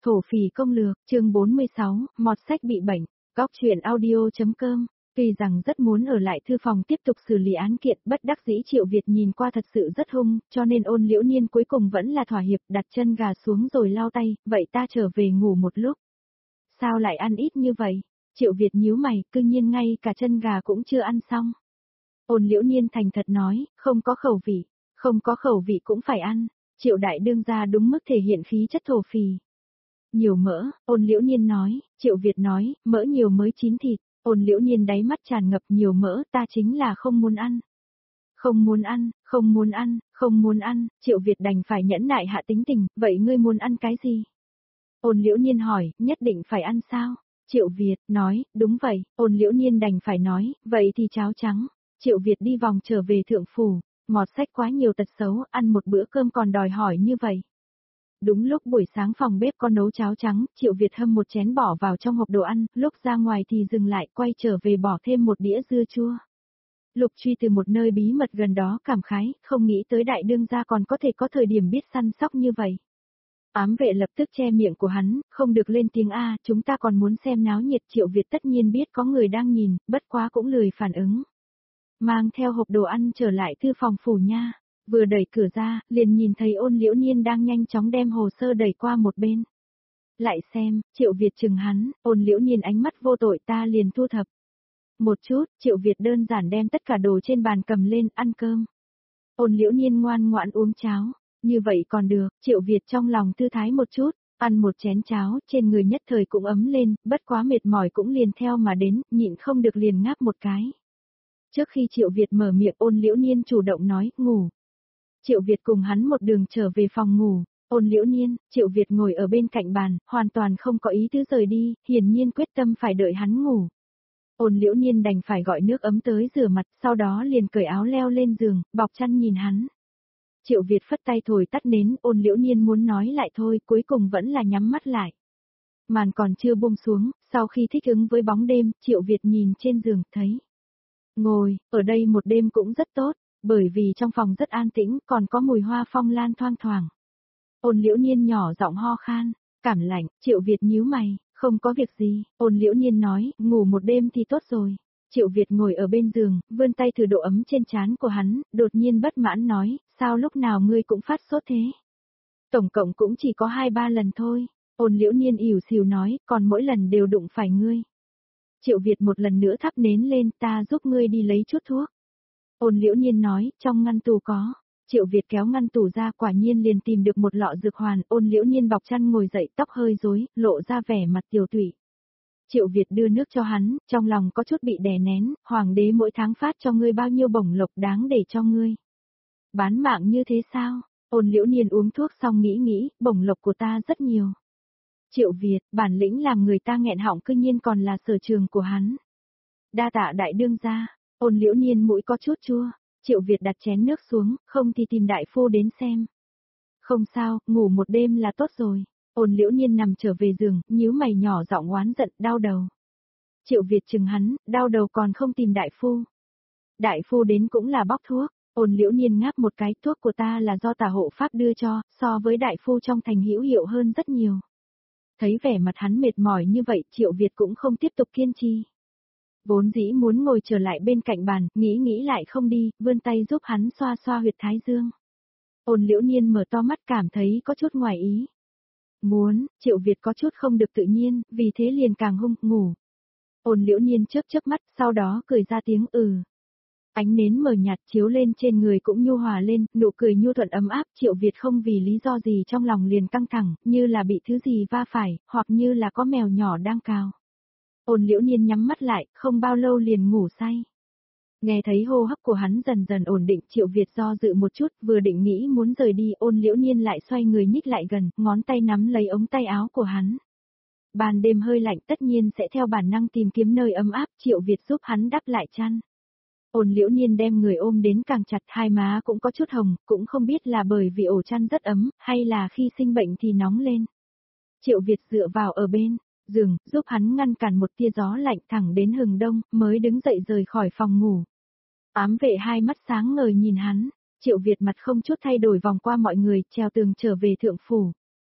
Thổ phỉ công lược, chương 46, mọt sách bị bệnh, góc chuyện audio.com. Tuy rằng rất muốn ở lại thư phòng tiếp tục xử lý án kiện, bất đắc dĩ Triệu Việt nhìn qua thật sự rất hung, cho nên Ôn Liễu Niên cuối cùng vẫn là thỏa hiệp, đặt chân gà xuống rồi lau tay, vậy ta trở về ngủ một lúc. Sao lại ăn ít như vậy? Triệu Việt nhíu mày, cư nhiên ngay cả chân gà cũng chưa ăn xong. Ôn Liễu Niên thành thật nói, không có khẩu vị cũng phải ăn. Triệu đại đương gia đúng mức thể hiện khí chất thổ phỉ. Nhiều mỡ, Ôn Liễu Niên nói, Triệu Việt nói, mỡ nhiều mới chín thịt. Ôn Liễu Niên đáy mắt tràn ngập nhiều mỡ, ta chính là không muốn ăn. Không muốn ăn, Triệu Việt đành phải nhẫn nại hạ tính tình, vậy ngươi muốn ăn cái gì? Ôn Liễu Niên hỏi, nhất định phải ăn sao? Triệu Việt nói, đúng vậy, Ôn Liễu Niên đành phải nói, vậy thì cháo trắng. Triệu Việt đi vòng trở về thượng phủ, mọt sách quá nhiều tật xấu, ăn một bữa cơm còn đòi hỏi như vậy. Đúng lúc buổi sáng phòng bếp có nấu cháo trắng, Triệu Việt hâm một chén bỏ vào trong hộp đồ ăn, lúc ra ngoài thì dừng lại, quay trở về bỏ thêm một đĩa dưa chua. Lục Truy từ một nơi bí mật gần đó cảm khái, không nghĩ tới đại đương gia còn có thể có thời điểm biết săn sóc như vậy. Ám vệ lập tức che miệng của hắn, không được lên tiếng A, chúng ta còn muốn xem náo nhiệt. Triệu Việt tất nhiên biết có người đang nhìn, bất quá cũng lười phản ứng. Mang theo hộp đồ ăn trở lại thư phòng phủ nha. Vừa đẩy cửa ra, liền nhìn thấy Ôn Liễu Niên đang nhanh chóng đem hồ sơ đẩy qua một bên. Lại xem, Triệu Việt chừng hắn, Ôn Liễu Niên ánh mắt vô tội, ta liền thu thập. Một chút, Triệu Việt đơn giản đem tất cả đồ trên bàn cầm lên, ăn cơm. Ôn Liễu Niên ngoan ngoãn uống cháo, như vậy còn được, Triệu Việt trong lòng thư thái một chút, ăn một chén cháo, trên người nhất thời cũng ấm lên, bất quá mệt mỏi cũng liền theo mà đến, nhịn không được liền ngáp một cái. Trước khi Triệu Việt mở miệng, Ôn Liễu Niên chủ động nói, ngủ. Triệu Việt cùng hắn một đường trở về phòng ngủ, Ôn Liễu Niên, Triệu Việt ngồi ở bên cạnh bàn, hoàn toàn không có ý tứ rời đi, hiển nhiên quyết tâm phải đợi hắn ngủ. Ôn Liễu Niên đành phải gọi nước ấm tới rửa mặt, sau đó liền cởi áo leo lên giường, bọc chăn nhìn hắn. Triệu Việt phất tay thổi tắt nến, Ôn Liễu Niên muốn nói lại thôi, cuối cùng vẫn là nhắm mắt lại. Màn còn chưa buông xuống, sau khi thích ứng với bóng đêm, Triệu Việt nhìn trên giường, thấy. Ngồi, ở đây một đêm cũng rất tốt, bởi vì trong phòng rất an tĩnh, còn có mùi hoa phong lan thoang thoảng. Ôn Liễu Niên nhỏ giọng ho khan, cảm lạnh, Triệu Việt nhíu mày, không có việc gì, Ôn Liễu Niên nói, ngủ một đêm thì tốt rồi. Triệu Việt ngồi ở bên giường, vươn tay thử độ ấm trên trán của hắn, đột nhiên bất mãn nói, sao lúc nào ngươi cũng phát sốt thế? Tổng cộng cũng chỉ có 2-3 lần thôi. Ôn Liễu Niên ỉu xìu nói, còn mỗi lần đều đụng phải ngươi. Triệu Việt một lần nữa thắp nến lên, ta giúp ngươi đi lấy chút thuốc. Ôn Liễu Niên nói, trong ngăn tủ có. Triệu Việt kéo ngăn tủ ra, quả nhiên liền tìm được một lọ dược hoàn. Ôn Liễu Niên bọc chăn ngồi dậy, tóc hơi rối, lộ ra vẻ mặt tiều tụy. Triệu Việt đưa nước cho hắn, trong lòng có chút bị đè nén, hoàng đế mỗi tháng phát cho ngươi bao nhiêu bổng lộc đáng để cho ngươi. Bán mạng như thế sao? Ôn Liễu Niên uống thuốc xong nghĩ, bổng lộc của ta rất nhiều. Triệu Việt, bản lĩnh làm người ta nghẹn họng cư nhiên còn là sở trường của hắn. Đa tạ đại đương gia. Ôn Liễu Niên mũi có chút chua. Triệu Việt đặt chén nước xuống, không thì tìm đại phu đến xem. Không sao, ngủ một đêm là tốt rồi. Ôn Liễu Niên nằm trở về giường, nhíu mày nhỏ giọng oán giận, đau đầu. Triệu Việt chừng hắn, đau đầu còn không tìm đại phu. Đại phu đến cũng là bóc thuốc. Ôn Liễu Niên ngáp một cái, thuốc của ta là do tả hộ pháp đưa cho, so với đại phu trong thành hữu hiệu hơn rất nhiều. Thấy vẻ mặt hắn mệt mỏi như vậy, Triệu Việt cũng không tiếp tục kiên trì. Vốn dĩ muốn ngồi trở lại bên cạnh bàn, nghĩ lại không đi, vươn tay giúp hắn xoa xoa huyệt thái dương. Ôn Liễu Niên mở to mắt cảm thấy có chút ngoài ý. Triệu Việt có chút không được tự nhiên, vì thế liền càng hung, ngủ. Ôn Liễu Niên chớp mắt, sau đó cười ra tiếng Ánh nến mờ nhạt chiếu lên trên người cũng nhu hòa lên, nụ cười nhu thuận ấm áp. Triệu Việt không vì lý do gì trong lòng liền căng thẳng, như là bị thứ gì va phải, hoặc như là có mèo nhỏ đang cào. Ôn Liễu Niên nhắm mắt lại, không bao lâu liền ngủ say. Nghe thấy hô hấp của hắn dần dần ổn định, Triệu Việt do dự một chút, vừa định nghĩ muốn rời đi, Ôn Liễu Niên lại xoay người nhích lại gần, ngón tay nắm lấy ống tay áo của hắn. Ban đêm hơi lạnh tất nhiên sẽ theo bản năng tìm kiếm nơi ấm áp, Triệu Việt giúp hắn đắp lại chăn. Ôn Liễu Niên đem người ôm đến càng chặt, hai má cũng có chút hồng, cũng không biết là bởi vì ổ chăn rất ấm, hay là khi sinh bệnh thì nóng lên. Triệu Việt dựa vào ở bên giường, giúp hắn ngăn cản một tia gió lạnh thẳng đến hừng đông, mới đứng dậy rời khỏi phòng ngủ. Ám vệ hai mắt sáng ngời nhìn hắn, Triệu Việt mặt không chút thay đổi vòng qua mọi người, trèo tường trở về thượng phủ.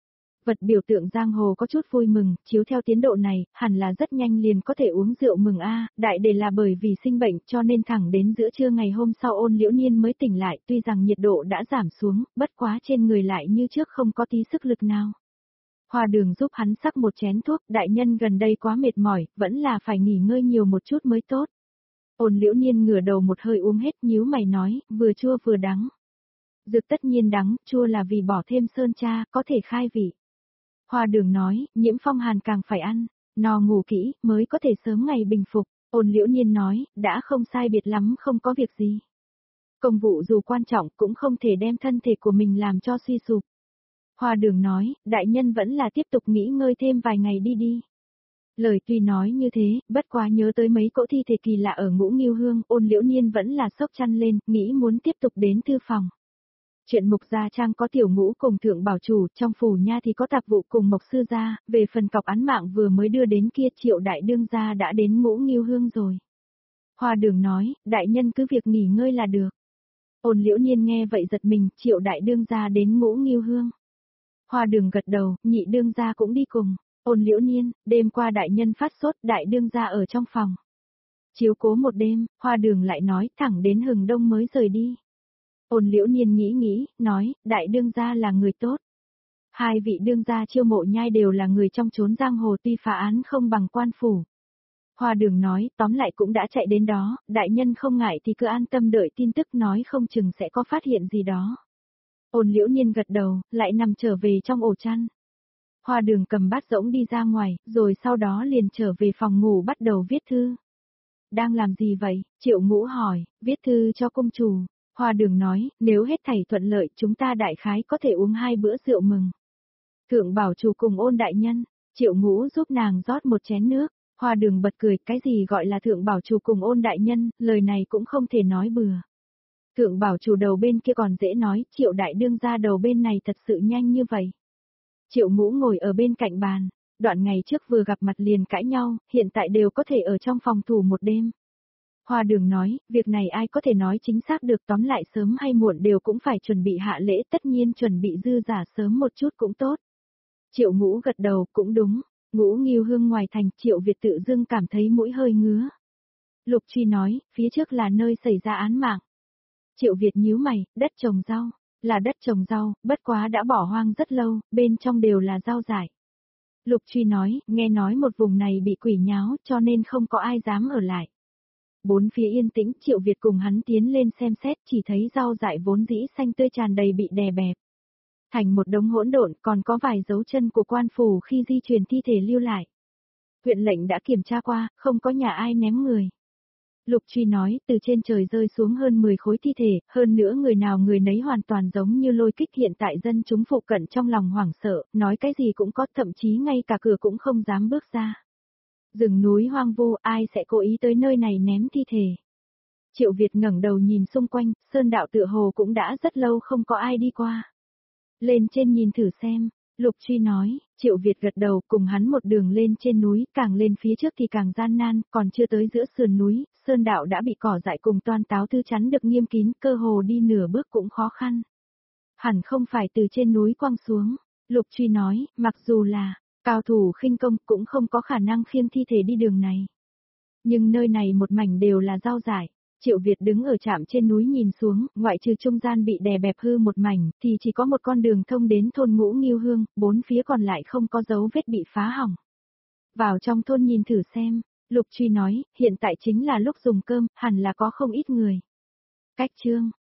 Vật biểu tượng giang hồ có chút vui mừng, chiếu theo tiến độ này, hẳn là rất nhanh liền có thể uống rượu mừng a. Đại để là bởi vì sinh bệnh cho nên thẳng đến giữa trưa ngày hôm sau Ôn Liễu Niên mới tỉnh lại, tuy rằng nhiệt độ đã giảm xuống, bất quá trên người lại như trước không có tí sức lực nào. Hoa Đường giúp hắn sắc một chén thuốc, đại nhân gần đây quá mệt mỏi, vẫn là phải nghỉ ngơi nhiều một chút mới tốt. Ôn Liễu Niên ngửa đầu một hơi uống hết, nhíu mày nói, vừa chua vừa đắng. Dược tất nhiên đắng, chua là vì bỏ thêm sơn tra, có thể khai vị. Hoa Đường nói, nhiễm phong hàn càng phải ăn, no ngủ kỹ, mới có thể sớm ngày bình phục. Ôn Liễu Niên nói, đã không sai biệt lắm, không có việc gì. Công vụ dù quan trọng cũng không thể đem thân thể của mình làm cho suy sụp. Hoa Đường nói, đại nhân vẫn là tiếp tục nghỉ ngơi thêm vài ngày đi đi. Lời tuy nói như thế, bất quá nhớ tới mấy cỗ thi thể kỳ lạ ở Ngũ Nghêu Hương, Ôn Liễu Niên vẫn là sốc chăn lên, nghĩ muốn tiếp tục đến thư phòng. Chuyện Mục Gia Trang có Tiểu Ngũ cùng Thượng Bảo Chủ, trong phủ nha thì có Tạp Vụ cùng Mộc Sư Gia, về phần cọc án mạng vừa mới đưa đến kia Triệu Đại Đương gia đã đến Ngũ Nghêu Hương rồi. Hoa Đường nói, đại nhân cứ việc nghỉ ngơi là được. Ôn Liễu Niên nghe vậy giật mình, Triệu Đại Đương gia đến Ngũ Nghêu Hương. Hoa Đường gật đầu, Nhị Đương gia cũng đi cùng. Ôn Liễu Niên, đêm qua đại nhân phát sốt, Đại Đương gia ở trong phòng. Chiếu cố một đêm, Hoa Đường lại nói, thẳng đến hừng đông mới rời đi. Ôn Liễu Niên nghĩ, nói, Đại Đương gia là người tốt. Hai vị đương gia Chiêu Mộ Nhai đều là người trong chốn giang hồ, tuy phá án không bằng quan phủ. Hoa Đường nói, tóm lại cũng đã chạy đến đó, đại nhân không ngại thì cứ an tâm đợi tin tức, nói không chừng sẽ có phát hiện gì đó. Ôn Liễu Niên gật đầu, lại nằm trở về trong ổ chăn. Hoa Đường cầm bát rỗng đi ra ngoài, rồi sau đó liền trở về phòng ngủ bắt đầu viết thư. Đang làm gì vậy? Triệu Ngũ hỏi, viết thư cho công chủ. Hoa Đường nói, nếu hết thảy thuận lợi chúng ta đại khái có thể uống 2 bữa rượu mừng. Thượng Bảo Chủ cùng Ôn đại nhân, Triệu Ngũ giúp nàng rót một chén nước. Hoa Đường bật cười, cái gì gọi là Thượng Bảo Chủ cùng Ôn đại nhân, lời này cũng không thể nói bừa. Thượng Bảo Chủ đầu bên kia còn dễ nói, Triệu Đại Đương gia đầu bên này thật sự nhanh như vậy. Triệu Ngũ ngồi ở bên cạnh bàn, đoạn ngày trước vừa gặp mặt liền cãi nhau, hiện tại đều có thể ở trong phòng thủ một đêm. Hoa Đường nói, việc này ai có thể nói chính xác được, tóm lại sớm hay muộn đều cũng phải chuẩn bị hạ lễ, tất nhiên chuẩn bị dư giả sớm một chút cũng tốt. Triệu Ngũ gật đầu, cũng đúng. Ngũ Nghêu Hương ngoài thành, Triệu Việt tự dưng cảm thấy mũi hơi ngứa. Lục Truy nói, phía trước là nơi xảy ra án mạng. Triệu Việt nhíu mày, đất trồng rau, là đất trồng rau, bất quá đã bỏ hoang rất lâu, bên trong đều là rau dại. Lục Truy nói, nghe nói một vùng này bị quỷ nháo cho nên không có ai dám ở lại. Bốn phía yên tĩnh, Triệu Việt cùng hắn tiến lên xem xét, chỉ thấy rau dại vốn dĩ xanh tươi tràn đầy bị đè bẹp. Thành một đống hỗn độn, còn có vài dấu chân của quan phủ khi di chuyển thi thể lưu lại. Huyện lệnh đã kiểm tra qua, không có nhà ai ném người. Lục Truy nói, từ trên trời rơi xuống hơn 10 khối thi thể, hơn nữa người nào người nấy hoàn toàn giống như lôi kích, hiện tại dân chúng phụ cận trong lòng hoảng sợ, nói cái gì cũng có, thậm chí ngay cả cửa cũng không dám bước ra. Rừng núi hoang vu, ai sẽ cố ý tới nơi này ném thi thể. Triệu Việt ngẩng đầu nhìn xung quanh, sơn đạo tựa hồ cũng đã rất lâu không có ai đi qua. Lên trên nhìn thử xem. Lục Truy nói, Triệu Việt gật đầu, cùng hắn một đường lên trên núi, càng lên phía trước thì càng gian nan, còn chưa tới giữa sườn núi, sơn đạo đã bị cỏ dại cùng toan táo thư chắn được nghiêm kín, cơ hồ đi nửa bước cũng khó khăn. Hẳn không phải từ trên núi quăng xuống. Lục Truy nói, mặc dù là cao thủ khinh công cũng không có khả năng khiêng thi thể đi đường này. Nhưng nơi này một mảnh đều là rau dại. Triệu Việt đứng ở trạm trên núi nhìn xuống, ngoại trừ trung gian bị đè bẹp hư một mảnh, thì chỉ có một con đường thông đến thôn Ngũ Nghêu Hương, bốn phía còn lại không có dấu vết bị phá hỏng. Vào trong thôn nhìn thử xem, Lục Truy nói, hiện tại chính là lúc dùng cơm, hẳn là có không ít người. Cách chương